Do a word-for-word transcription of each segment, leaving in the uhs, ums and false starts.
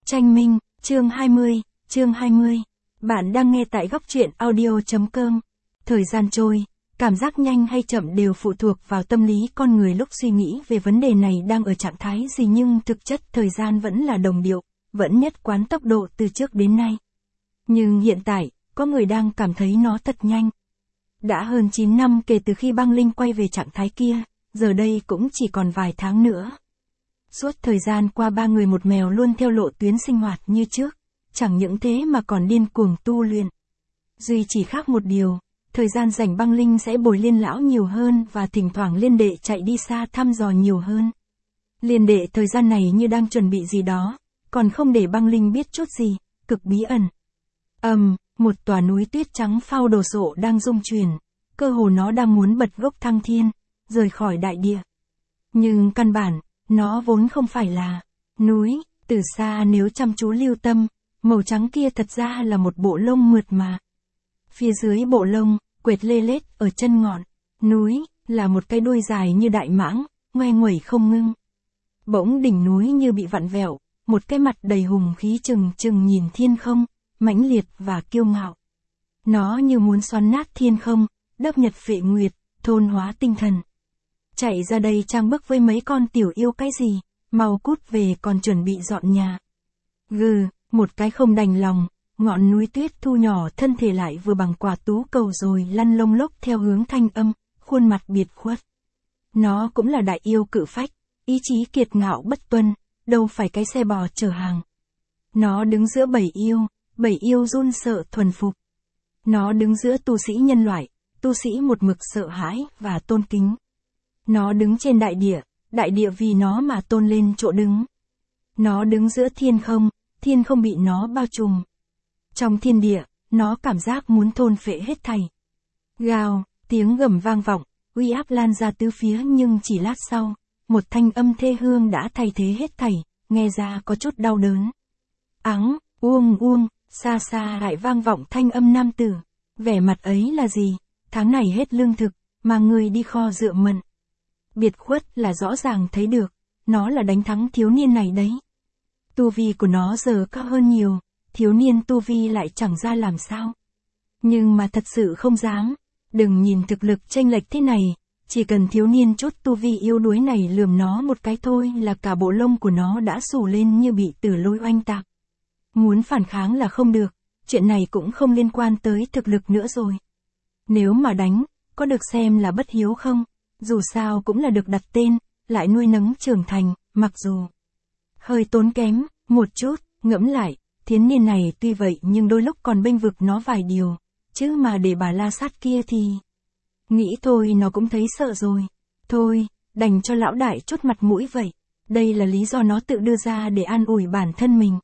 Tranh Minh, chương hai mươi, chương hai mươi. Bạn đang nghe tại góc truyện audio chấm com. Thời gian trôi, cảm giác nhanh hay chậm đều phụ thuộc vào tâm lý con người lúc suy nghĩ về vấn đề này đang ở trạng thái gì, nhưng thực chất thời gian vẫn là đồng điệu, vẫn nhất quán tốc độ từ trước đến nay. Nhưng hiện tại, có người đang cảm thấy nó thật nhanh. Đã hơn chín năm kể từ khi băng linh quay về trạng thái kia, giờ đây cũng chỉ còn vài tháng nữa. Suốt thời gian qua ba người một mèo luôn theo lộ tuyến sinh hoạt như trước, chẳng những thế mà còn điên cuồng tu luyện. Duy chỉ khác một điều, thời gian rảnh băng linh sẽ bồi Liên lão nhiều hơn và thỉnh thoảng Liên đệ chạy đi xa thăm dò nhiều hơn. Liên đệ thời gian này như đang chuẩn bị gì đó, còn không để băng linh biết chút gì, cực bí ẩn. Ầm, um, một tòa núi tuyết trắng phao đồ sộ đang rung chuyển, cơ hồ nó đang muốn bật gốc thăng thiên, rời khỏi đại địa. Nhưng căn bản, nó vốn không phải là núi, từ xa nếu chăm chú lưu tâm, màu trắng kia thật ra là một bộ lông mượt mà. Phía dưới bộ lông, quệt lê lết ở chân ngọn núi, là một cái đuôi dài như đại mãng, ngoe nguẩy không ngưng. Bỗng đỉnh núi như bị vặn vẹo, một cái mặt đầy hùng khí trừng trừng nhìn thiên không, mãnh liệt và kiêu ngạo. Nó như muốn xoắn nát thiên không, đắp nhật phệ nguyệt, thôn hóa tinh thần. Chạy ra đây trang bức với mấy con tiểu yêu cái gì, mau cút về còn chuẩn bị dọn nhà. Gừ, một cái không đành lòng, ngọn núi tuyết thu nhỏ thân thể lại vừa bằng quả tú cầu rồi lăn lông lốc theo hướng thanh âm, khuôn mặt biệt khuất. Nó cũng là đại yêu cự phách, ý chí kiệt ngạo bất tuân, đâu phải cái xe bò chở hàng. Nó đứng giữa bảy yêu, bảy yêu run sợ thuần phục. Nó đứng giữa tu sĩ nhân loại, tu sĩ một mực sợ hãi và tôn kính. Nó đứng trên đại địa, đại địa vì nó mà tôn lên chỗ đứng. Nó đứng giữa thiên không, thiên không bị nó bao trùm. Trong thiên địa, nó cảm giác muốn thôn phệ hết thảy. Gào, tiếng gầm vang vọng, uy áp lan ra tứ phía, nhưng chỉ lát sau, một thanh âm thê hương đã thay thế hết thảy, nghe ra có chút đau đớn. Áng, uông uông, xa xa lại vang vọng thanh âm nam tử. Vẻ mặt ấy là gì? Tháng này hết lương thực, mà người đi kho dựa mận. Biệt khuất là rõ ràng thấy được, nó là đánh thắng thiếu niên này đấy. Tu vi của nó giờ cao hơn nhiều, thiếu niên tu vi lại chẳng ra làm sao. Nhưng mà thật sự không dám, đừng nhìn thực lực chênh lệch thế này, chỉ cần thiếu niên chút tu vi yếu đuối này lườm nó một cái thôi là cả bộ lông của nó đã xù lên như bị tử lôi oanh tạc. Muốn phản kháng là không được, chuyện này cũng không liên quan tới thực lực nữa rồi. Nếu mà đánh, có được xem là bất hiếu không? Dù sao cũng là được đặt tên, lại nuôi nấng trưởng thành, mặc dù hơi tốn kém, một chút, ngẫm lại, thiếu niên này tuy vậy nhưng đôi lúc còn bênh vực nó vài điều, chứ mà để bà la sát kia thì... Nghĩ thôi nó cũng thấy sợ rồi. Thôi, đành cho lão đại chút mặt mũi vậy. Đây là lý do nó tự đưa ra để an ủi bản thân mình.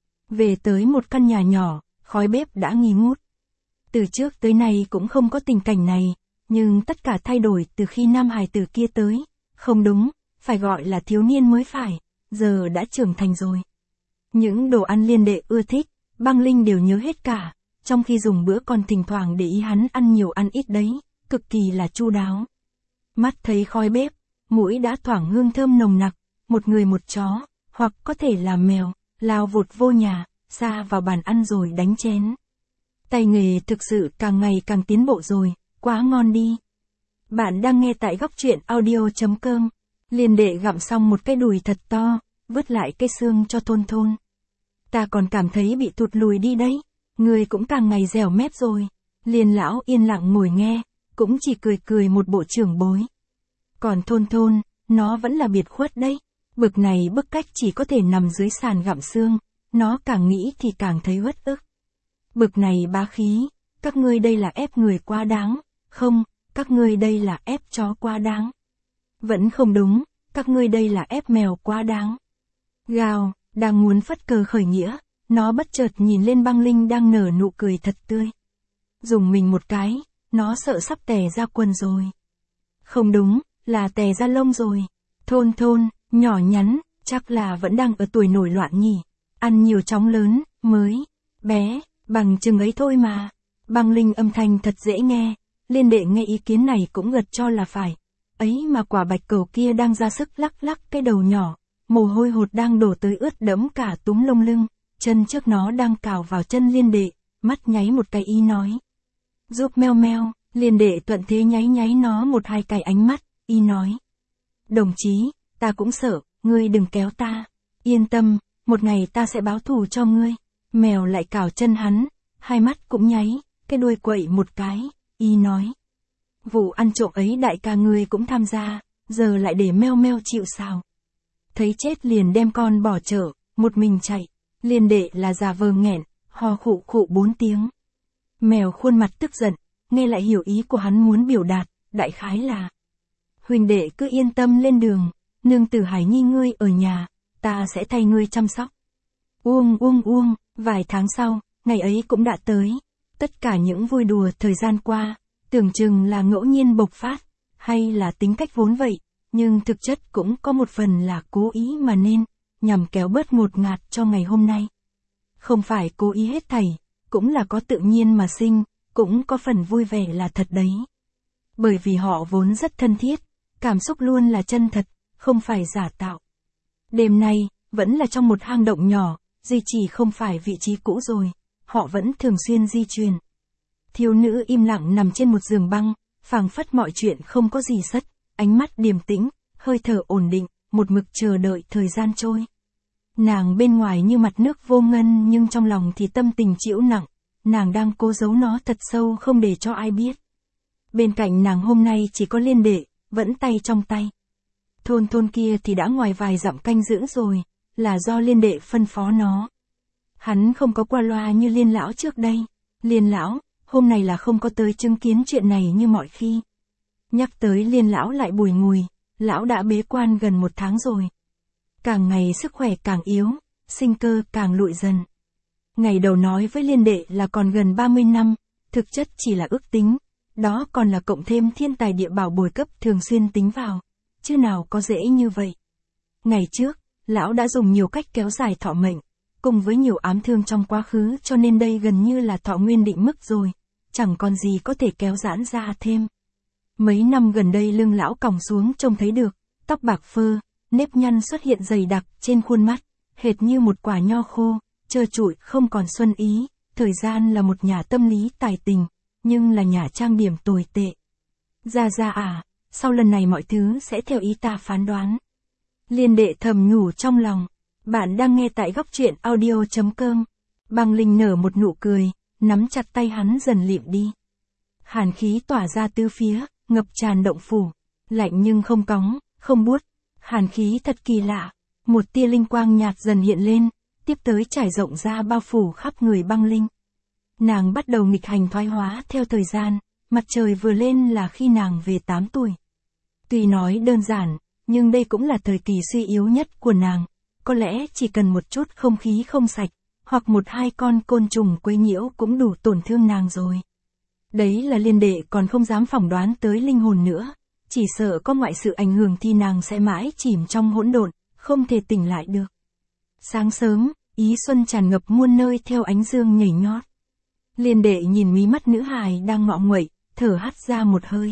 Về tới một căn nhà nhỏ, khói bếp đã nghi ngút. Từ trước tới nay cũng không có tình cảnh này. Nhưng tất cả thay đổi từ khi nam hài tử kia tới. Không đúng, phải gọi là thiếu niên mới phải, giờ đã trưởng thành rồi. Những đồ ăn Liên đệ ưa thích, băng linh đều nhớ hết cả, trong khi dùng bữa còn thỉnh thoảng để ý hắn ăn nhiều ăn ít đấy, cực kỳ là chu đáo. Mắt thấy khói bếp, mũi đã thoảng hương thơm nồng nặc, một người một chó, hoặc có thể là mèo, lao vụt vô nhà, xa vào bàn ăn rồi đánh chén. Tay nghề thực sự càng ngày càng tiến bộ rồi. Quá ngon đi. Bạn đang nghe tại góc truyện audio chấm com. Liên đệ gặm xong một cái đùi thật to, vứt lại cái xương cho thôn thôn. Ta còn cảm thấy bị thụt lùi đi đấy. Người cũng càng ngày dẻo mép rồi. Liên lão yên lặng ngồi nghe, cũng chỉ cười cười một bộ trưởng bối. Còn thôn thôn, nó vẫn là biệt khuất đấy. Bực này bức cách chỉ có thể nằm dưới sàn gặm xương, nó càng nghĩ thì càng thấy uất ức. Bực này bá khí, các ngươi đây là ép người quá đáng. Không, các ngươi đây là ép chó quá đáng. Vẫn không đúng, các ngươi đây là ép mèo quá đáng. Gào, đang muốn phất cờ khởi nghĩa, nó bất chợt nhìn lên băng linh đang nở nụ cười thật tươi. Dùng mình một cái, nó sợ sắp tè ra quần rồi. Không đúng, là tè ra lông rồi. Thôn thôn, nhỏ nhắn, chắc là vẫn đang ở tuổi nổi loạn nhỉ. Ăn nhiều chóng lớn, mới, bé, bằng chừng ấy thôi mà. Băng linh âm thanh thật dễ nghe. Liên đệ nghe ý kiến này cũng gật cho là phải. Ấy mà quả bạch cầu kia đang ra sức lắc lắc cái đầu nhỏ, mồ hôi hột đang đổ tới ướt đẫm cả túm lông lưng, chân trước nó đang cào vào chân Liên Đệ, mắt nháy một cái ý nói. Giúp meo meo, Liên Đệ thuận thế nháy nháy nó một hai cái ánh mắt, y nói. Đồng chí, ta cũng sợ, ngươi đừng kéo ta. Yên tâm, một ngày ta sẽ báo thù cho ngươi. Mèo lại cào chân hắn, hai mắt cũng nháy, cái đuôi quậy một cái, y nói. Vụ ăn trộm ấy đại ca ngươi cũng tham gia, giờ lại để meo meo chịu sao. Thấy chết liền đem con bỏ chợ, một mình chạy. Liên Đệ là giả vờ nghẹn, ho khụ khụ bốn tiếng. Mèo khuôn mặt tức giận, nghe lại hiểu ý của hắn muốn biểu đạt, đại khái là. Huỳnh đệ cứ yên tâm lên đường, nương tử Hải Nhi ngươi ở nhà, ta sẽ thay ngươi chăm sóc. Uông uông uông, vài tháng sau, ngày ấy cũng đã tới. Tất cả những vui đùa thời gian qua, tưởng chừng là ngẫu nhiên bộc phát, hay là tính cách vốn vậy, nhưng thực chất cũng có một phần là cố ý mà nên, nhằm kéo bớt ngột ngạt cho ngày hôm nay. Không phải cố ý hết thảy, cũng là có tự nhiên mà sinh, cũng có phần vui vẻ là thật đấy. Bởi vì họ vốn rất thân thiết, cảm xúc luôn là chân thật, không phải giả tạo. Đêm nay, vẫn là trong một hang động nhỏ, duy chỉ không phải vị trí cũ rồi, họ vẫn thường xuyên di chuyển. Thiếu nữ im lặng nằm trên một giường băng, phảng phất mọi chuyện không có gì sất, ánh mắt điềm tĩnh, hơi thở ổn định, một mực chờ đợi thời gian trôi. Nàng bên ngoài như mặt nước vô ngân nhưng trong lòng thì tâm tình chịu nặng, nàng đang cố giấu nó thật sâu không để cho ai biết. Bên cạnh nàng hôm nay chỉ có Liên Đệ, vẫn tay trong tay. Thôn thôn kia thì đã ngoài vài dặm canh giữ rồi, là do Liên Đệ phân phó nó. Hắn không có qua loa như Liên lão trước đây. Liên lão, hôm nay là không có tới chứng kiến chuyện này như mọi khi. Nhắc tới Liên lão lại bùi ngùi, lão đã bế quan gần một tháng rồi. Càng ngày sức khỏe càng yếu, sinh cơ càng lụi dần. Ngày đầu nói với Liên Đệ là còn gần ba mươi năm, thực chất chỉ là ước tính, đó còn là cộng thêm thiên tài địa bảo bồi cấp thường xuyên tính vào, chứ nào có dễ như vậy. Ngày trước, lão đã dùng nhiều cách kéo dài thọ mệnh, cùng với nhiều ám thương trong quá khứ cho nên đây gần như là thọ nguyên định mức rồi, chẳng còn gì có thể kéo giãn ra thêm. Mấy năm gần đây lưng lão còng xuống trông thấy được, tóc bạc phơ, nếp nhăn xuất hiện dày đặc trên khuôn mắt, hệt như một quả nho khô, trơ trụi không còn xuân ý, thời gian là một nhà tâm lý tài tình, nhưng là nhà trang điểm tồi tệ. Ra ra à, sau lần này mọi thứ sẽ theo ý ta phán đoán. Liên Đệ thầm nhủ trong lòng, bạn đang nghe tại góc truyện audio chấm com. Băng Linh nở một nụ cười, nắm chặt tay hắn dần lịm đi. Hàn khí tỏa ra tứ phía, ngập tràn động phủ, lạnh nhưng không cóng, không buốt. Hàn khí thật kỳ lạ, một tia linh quang nhạt dần hiện lên, tiếp tới trải rộng ra bao phủ khắp người Băng Linh. Nàng bắt đầu nghịch hành thoái hóa theo thời gian, mặt trời vừa lên là khi nàng về tám tuổi. Tuy nói đơn giản, nhưng đây cũng là thời kỳ suy yếu nhất của nàng, có lẽ chỉ cần một chút không khí không sạch, hoặc một hai con côn trùng quấy nhiễu cũng đủ tổn thương nàng rồi. Đấy là Liên Đệ còn không dám phỏng đoán tới linh hồn nữa, chỉ sợ có ngoại sự ảnh hưởng thì nàng sẽ mãi chìm trong hỗn độn, không thể tỉnh lại được. Sáng sớm, ý xuân tràn ngập muôn nơi theo ánh dương nhảy nhót. Liên Đệ nhìn mí mắt nữ hài đang ngọ nguậy, thở hắt ra một hơi.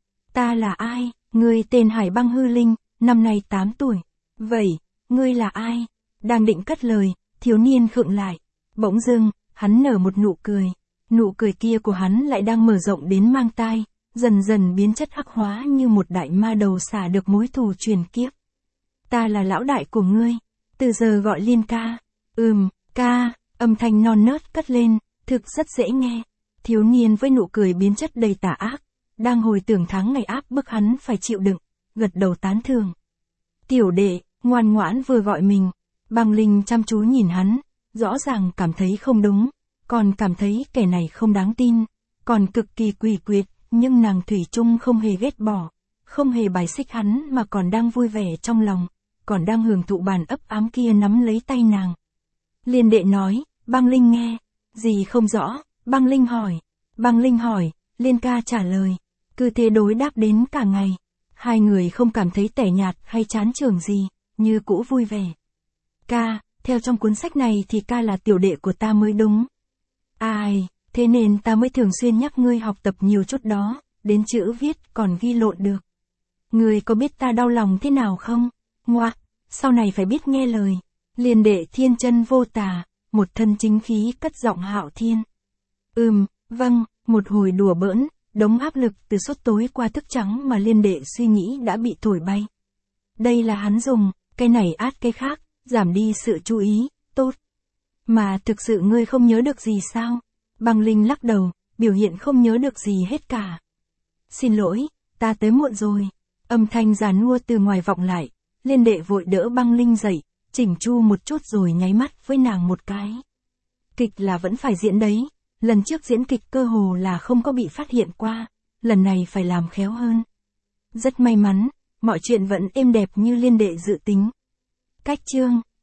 Ta là ai? Ngươi tên Hải Băng Hư Linh, năm nay tám tuổi. Vậy, ngươi là ai? Đang định cất lời, thiếu niên khựng lại. Bỗng dưng, hắn nở một nụ cười. Nụ cười kia của hắn lại đang mở rộng đến mang tai, dần dần biến chất hắc hóa như một đại ma đầu xả được mối thù truyền kiếp. Ta là lão đại của ngươi, từ giờ gọi Liên ca. Ừm, ca, âm thanh non nớt cất lên, thực rất dễ nghe. Thiếu niên với nụ cười biến chất đầy tà ác, đang hồi tưởng tháng ngày áp bức hắn phải chịu đựng, gật đầu tán thưởng. Tiểu đệ, ngoan ngoãn vừa gọi mình. Băng Linh chăm chú nhìn hắn, rõ ràng cảm thấy không đúng, còn cảm thấy kẻ này không đáng tin, còn cực kỳ quỷ quyệt, nhưng nàng thủy chung không hề ghét bỏ, không hề bài xích hắn mà còn đang vui vẻ trong lòng, còn đang hưởng thụ bàn ấp ám kia nắm lấy tay nàng. Liên Đệ nói, Băng Linh nghe, gì không rõ, Băng Linh hỏi, Băng Linh hỏi, Liên ca trả lời, cứ thế đối đáp đến cả ngày. Hai người không cảm thấy tẻ nhạt hay chán chường gì, như cũ vui vẻ. Ca, theo trong cuốn sách này thì ca là tiểu đệ của ta mới đúng. Ai, thế nên ta mới thường xuyên nhắc ngươi học tập nhiều chút đó, đến chữ viết còn ghi lộn được. Ngươi có biết ta đau lòng thế nào không? Ngoạc, sau này phải biết nghe lời. Liên Đệ thiên chân vô tà, một thân chính khí cất giọng Hạo Thiên. Ừm, vâng, một hồi đùa bỡn, đống áp lực từ suốt tối qua thức trắng mà Liên Đệ suy nghĩ đã bị thổi bay. Đây là hắn dùng, cái này át cái khác, giảm đi sự chú ý, tốt. Mà thực sự ngươi không nhớ được gì sao? Băng Linh lắc đầu, biểu hiện không nhớ được gì hết cả. Xin lỗi, ta tới muộn rồi. Âm thanh già nua từ ngoài vọng lại, Liên Đệ vội đỡ Băng Linh dậy, chỉnh chu một chút rồi nháy mắt với nàng một cái. Kịch là vẫn phải diễn đấy, lần trước diễn kịch cơ hồ là không có bị phát hiện qua, lần này phải làm khéo hơn. Rất may mắn, mọi chuyện vẫn êm đẹp như Liên Đệ dự tính. Cách chương